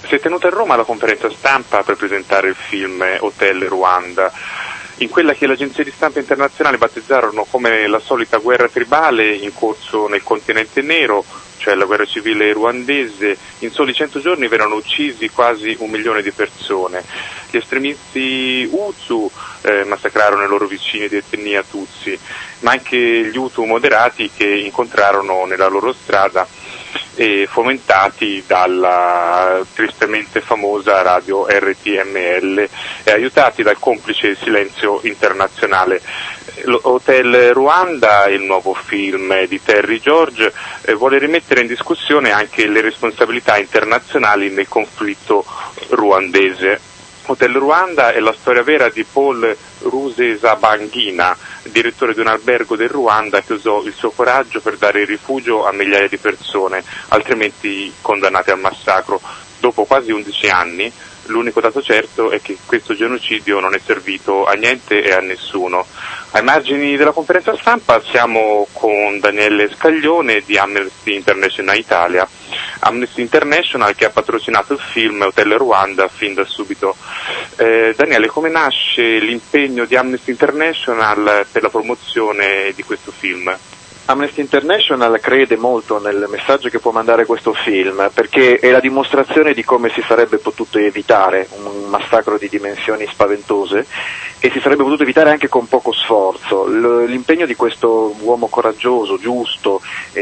Si è tenuta a Roma la conferenza stampa per presentare il film Hotel Rwanda, in quella che l'agenzia di stampa internazionale battezzarono come la solita guerra tribale in corso nel continente nero, cioè la guerra civile ruandese. In soli 100 giorni vennero uccisi quasi 1 milione di persone. Gli estremisti Hutu massacrarono i loro vicini di etnia Tutsi, ma anche gli Hutu moderati che incontrarono nella loro strada, fomentati dalla tristemente famosa radio RTML e aiutati dal complice silenzio internazionale. Hotel Rwanda, il nuovo film di Terry George, vuole rimettere in discussione anche le responsabilità internazionali nel conflitto ruandese. Hotel Rwanda è la storia vera di Paul Rusesabagina, direttore di un albergo del Ruanda che usò il suo coraggio per dare rifugio a migliaia di persone, altrimenti condannate al massacro. Dopo quasi 11 anni, l'unico dato certo è che questo genocidio non è servito a niente e a nessuno. Ai margini della conferenza stampa siamo con Daniele Scaglione di Amnesty International Italia. Amnesty International che ha patrocinato il film Hotel Rwanda fin da subito. Daniele, come nasce l'impegno di Amnesty International per la promozione di questo film? Amnesty International crede molto nel messaggio che può mandare questo film, perché è la dimostrazione di come si sarebbe potuto evitare un massacro di dimensioni spaventose e si sarebbe potuto evitare anche con poco sforzo. L'impegno di questo uomo coraggioso, giusto,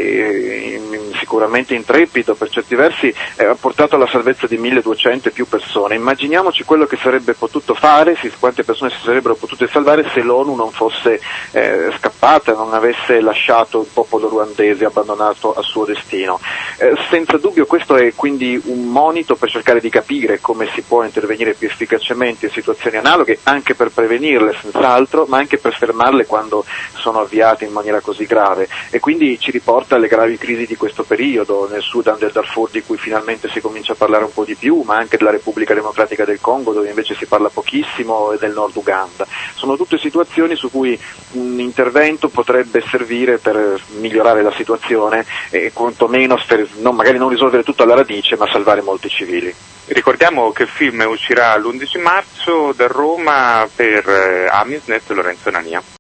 sicuramente intrepido per certi versi, ha portato alla salvezza di 1200 e più persone. Immaginiamoci quello che sarebbe potuto fare, quante persone si sarebbero potute salvare se l'ONU non fosse scappata, non avesse lasciato il popolo ruandese abbandonato al suo destino. Senza dubbio questo è quindi un monito per cercare di capire come si può intervenire più efficacemente in situazioni analoghe, anche per prevenirle senz'altro, ma anche per fermarle quando sono avviate in maniera così grave, e quindi ci riporta alle gravi crisi di questo periodo, nel Sudan del Darfur di cui finalmente si comincia a parlare un po' di più, ma anche della Repubblica Democratica del Congo dove invece si parla pochissimo, e del Nord Uganda. Sono tutte situazioni su cui un intervento potrebbe servire per migliorare la situazione e quantomeno magari non risolvere tutto alla radice, ma salvare molti civili. Ricordiamo che il film uscirà l'11 marzo da Roma per Amisnet Lorenzo Nania.